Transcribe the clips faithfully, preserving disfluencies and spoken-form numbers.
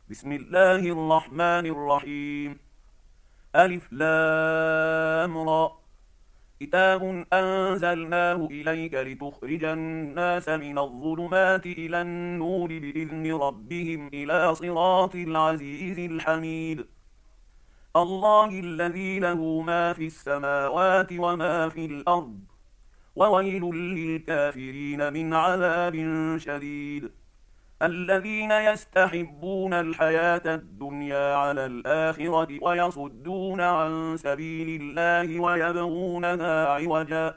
بسم الله الرحمن الرحيم. ألف لام را. كتاب أنزلناه إليك لتخرج الناس من الظلمات إلى النور بإذن ربهم إلى صراط العزيز الحميد. الله الذي له ما في السماوات وما في الأرض، وويل للكافرين من عذاب شديد. الذين يستحبون الحياة الدنيا على الآخرة ويصدون عن سبيل الله ويبغونها عوجا،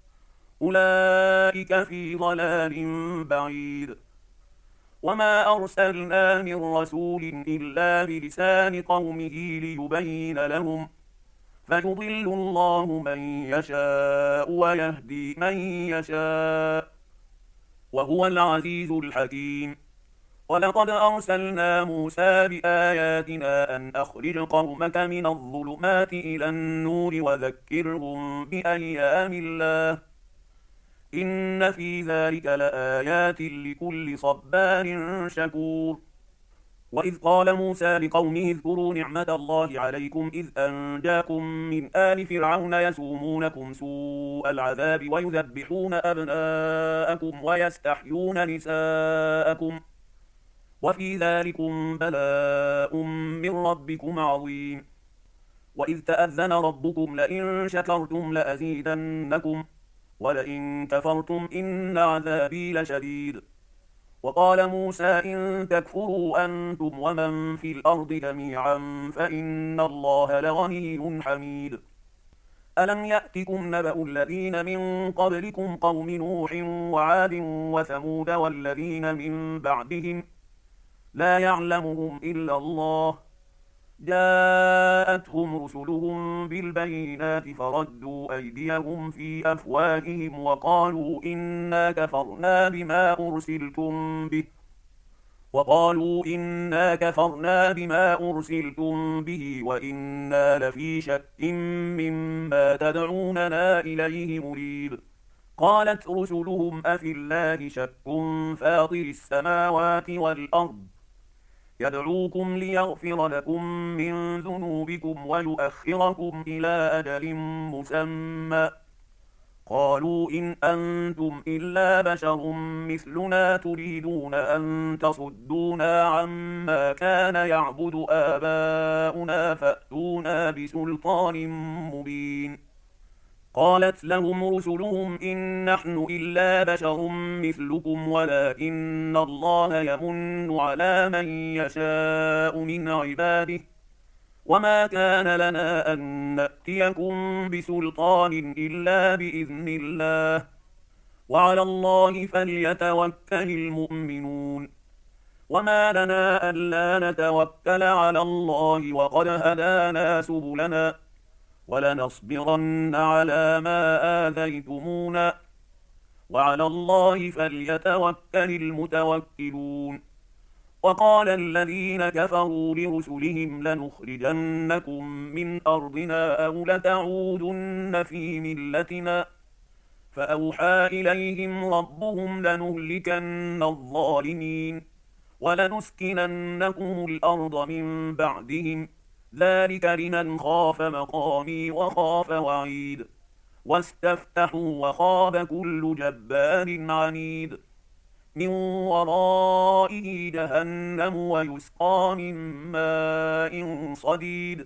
أولئك في ضلال بعيد. وما أرسلنا من رسول إلا بلسان قومه ليبين لهم، فيضل الله من يشاء ويهدي من يشاء، وهو العزيز الحكيم. ولقد أرسلنا موسى بآياتنا أن أخرج قومك من الظلمات إلى النور وذكرهم بأيام الله، إن في ذلك لآيات لكل صبار شكور. وإذ قال موسى لقومه اذكروا نعمة الله عليكم إذ أنجاكم من آل فرعون يسومونكم سوء العذاب ويذبحون أبناءكم ويستحيون نساءكم، وفي ذلكم بلاء من ربكم عظيم. وإذ تأذن ربكم لئن شكرتم لأزيدنكم ولئن كفرتم إن عذابي لشديد. وقال موسى إن تكفروا أنتم ومن في الأرض جميعا فإن الله لغني حميد. ألم يأتكم نبأ الذين من قبلكم قوم نوح وعاد وثمود والذين من بعدهم لا يعلمهم إلا الله، جاءتهم رسلهم بالبينات فردوا أيديهم في أفواههم وقالوا إنا كفرنا بما أرسلتم به وقالوا إنا كفرنا بما أرسلتم به وإنا لفي شك مما تدعوننا إليه مريب. قالت رسلهم أفي الله شك فاطر السماوات والأرض، يدعوكم ليغفر لكم من ذنوبكم ويؤخركم إلى أجل مسمى، قالوا إن أنتم إلا بشر مثلنا تريدون أن تصدونا عما كان يعبد آباؤنا فأتونا بسلطان مبين. قالت لهم رسلهم إن نحن إلا بشر مثلكم ولكن الله يمن على من يشاء من عباده، وما كان لنا أن نأتيكم بسلطان إلا بإذن الله، وعلى الله فليتوكل المؤمنون. وما لنا ألا نتوكل على الله وقد هدانا سبلنا ولنصبرن على ما آذيتمونا، وعلى الله فليتوكل المتوكلون. وقال الذين كفروا لرسلهم لنخرجنكم من أرضنا أو لتعودن في ملتنا، فأوحى إليهم ربهم لنهلكن الظالمين ولنسكننكم الأرض من بعدهم، ذلك لمن خاف مقامي وخاف وعيد. واستفتحوا وخاب كل جبار عنيد، من ورائه جهنم ويسقى من ماء صديد،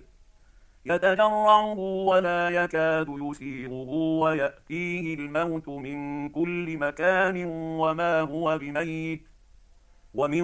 يتجرعه ولا يكاد يسيغه ويأتيه الموت من كل مكان وما هو بميت، ومن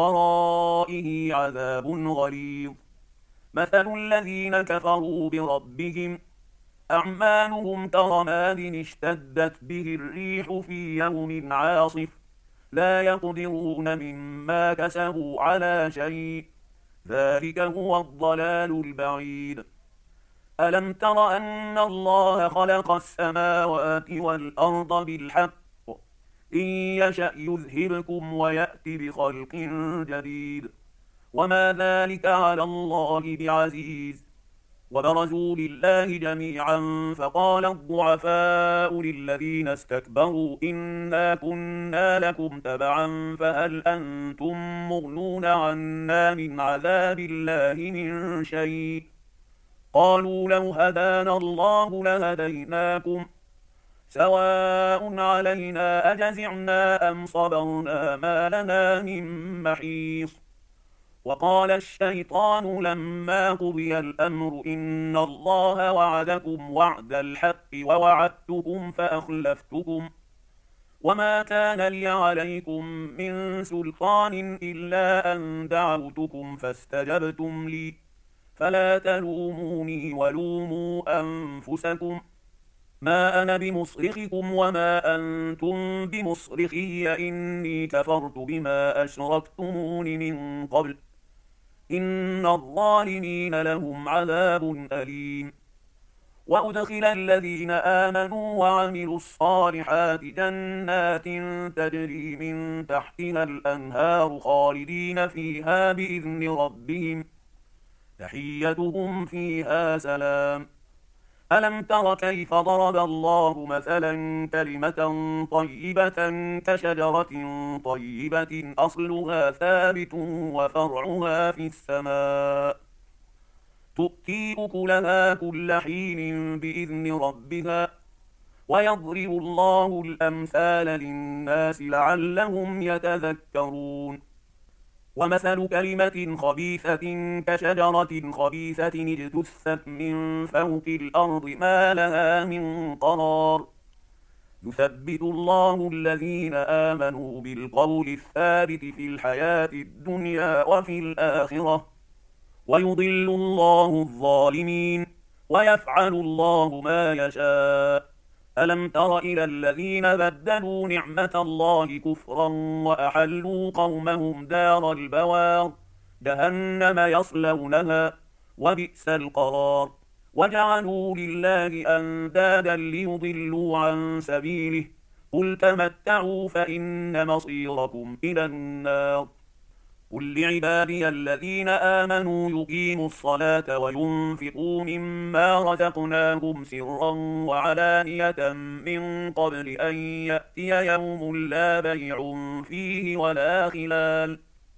ورائه عذاب غليظ. مثل الذين كفروا بربهم أعمالهم كرماد اشتدت به الريح في يوم عاصف، لا يقدرون مما كسبوا على شيء، ذلك هو الضلال البعيد. ألم تر أن الله خلق السماوات والأرض بالحق، إن يشأ يذهبكم ويأتي بخلق جديد، وما ذلك على الله بعزيز. وبرزوا لله جميعا فقال الضعفاء للذين استكبروا إنا كنا لكم تبعا فهل أنتم مغنون عنا من عذاب الله من شيء قالوا لو هدانا الله لهديناكم سواء علينا أجزعنا أم صبرنا ما لنا من محيص. وقال الشيطان لما قضي الأمر إن الله وعدكم وعد الحق ووعدتكم فأخلفتكم وما كان لي عليكم من سلطان إلا أن دعوتكم فاستجبتم لي فلا تلوموني ولوموا أنفسكم ما أنا بمصرخكم وما أنتم بمصرخي إني كفرت بما أشركتمون من قبل إن الظالمين لهم عذاب أليم. وأدخل الذين آمنوا وعملوا الصالحات جنات تجري من تحتها الأنهار خالدين فيها بإذن ربهم تحيتهم فيها سلام. ألم تر كيف ضرب الله مثلا كلمة طيبة كشجرة طيبة أصلها ثابت وفرعها في السماء تؤتي أكلها كل حين بإذن ربها ويضرب الله الأمثال للناس لعلهم يتذكرون. ومثل كلمة خبيثة كشجرة خبيثة اجتثت من فوق الأرض ما لها من قرار يثبت الله الذين آمنوا بالقول الثابت في الحياة الدنيا وفي الآخرة ويضل الله الظالمين ويفعل الله ما يشاء. ألم تر إلى الذين بدلوا نعمة الله كفرا وأحلوا قومهم دار البوار جهنم يصلونها وبئس القرار وجعلوا لله أندادا ليضلوا عن سبيله قل تمتعوا فإن مصيركم إلى النار. قل لعبادي الذين آمنوا يقيموا الصلاة وينفقوا مما رزقناهم سرا وعلانية من قبل أن يأتي يوم لا بيع فيه ولا خلال.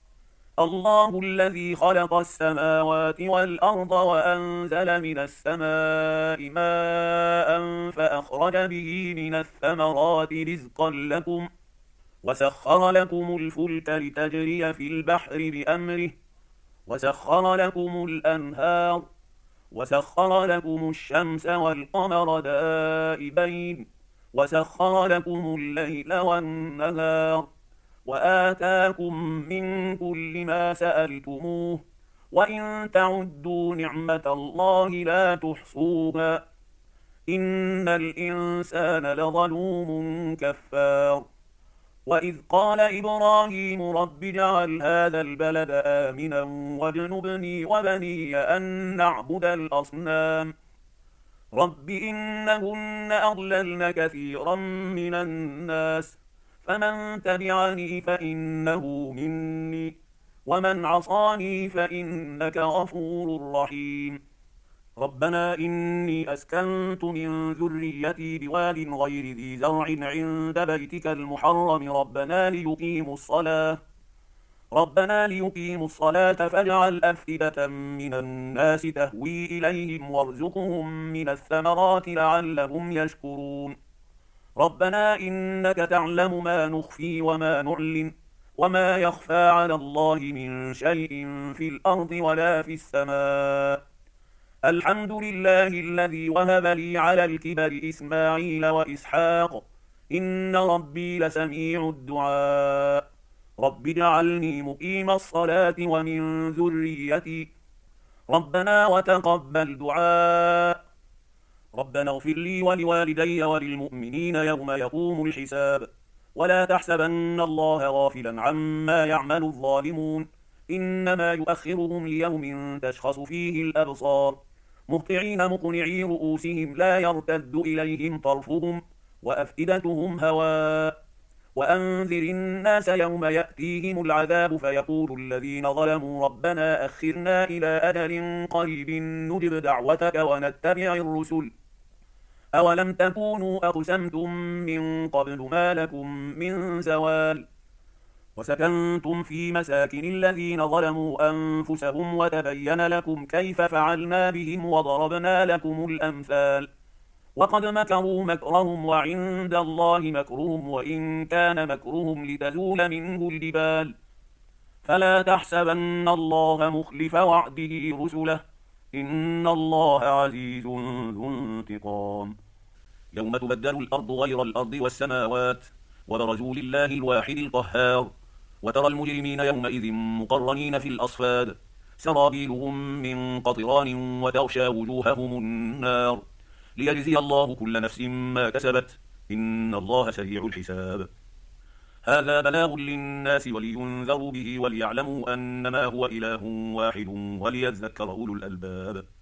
الله الذي خلق السماوات والأرض وأنزل من السماء ماء فأخرج به من الثمرات رزقا لكم وسخر لكم الفلك لتجري في البحر بأمره وسخر لكم الأنهار وسخر لكم الشمس والقمر دائبين وسخر لكم الليل والنهار وآتاكم من كل ما سألتموه وإن تعدوا نعمة الله لا تحصوها إن الإنسان لظلوم كفار. وإذ قال إبراهيم رب اجعل هذا البلد آمنا واجنبني وبني أن نعبد الأصنام رب إنهن أضللن كثيرا من الناس فمن تبعني فإنه مني ومن عصاني فإنك غفور رحيم. ربنا إني أسكنت من ذريتي بواد غير ذي زرع عند بيتك المحرم ربنا ليقيموا الصلاة ربنا ليقيموا الصلاة فاجعل أفئدة من الناس تهوي إليهم وارزقهم من الثمرات لعلهم يشكرون. ربنا إنك تعلم ما نخفي وما نعلن وما يخفى على الله من شيء في الأرض ولا في السماء الحمد لله الذي وهب لي على الكبر إسماعيل وإسحاق إن ربي لسميع الدعاء رب اجعلني مقيم الصلاة ومن ذريتي ربنا وتقبل دعاء ربنا اغفر لي ولوالدي وللمؤمنين يوم يقوم الحساب ولا تحسبن الله غافلا عما يعمل الظالمون إنما يؤخرهم ليوم تشخص فيه الأبصار مهطعين مقنعي رؤوسهم لا يرتد إليهم طرفهم وأفئدتهم هواء وأنذر الناس يوم يأتيهم العذاب فيقول الذين ظلموا ربنا أخرنا إلى أجل قريب نجب دعوتك ونتبع الرسل أولم تكونوا أقسمتم من قبل ما لكم من زوال وسكنتم في مساكن الذين ظلموا أنفسهم وتبين لكم كيف فعلنا بهم وضربنا لكم الأمثال وقد مكروا مكرهم وعند الله مكرهم وإن كان مكرهم لتزول منه الجبال فلا تحسبن الله مخلف وعده رسله إن الله عزيز ذو انتقام يوم تبدل الأرض غير الأرض والسماوات وبرزوا لله الواحد القهار وترى المجرمين يومئذ مقرنين في الأصفاد سرابيلهم من قطران وتغشى وجوههم النار ليجزي الله كل نفس ما كسبت إن الله سريع الحساب هذا بلاغ للناس ولينذروا به وليعلموا أنما هو إله واحد وليذكر أولو الألباب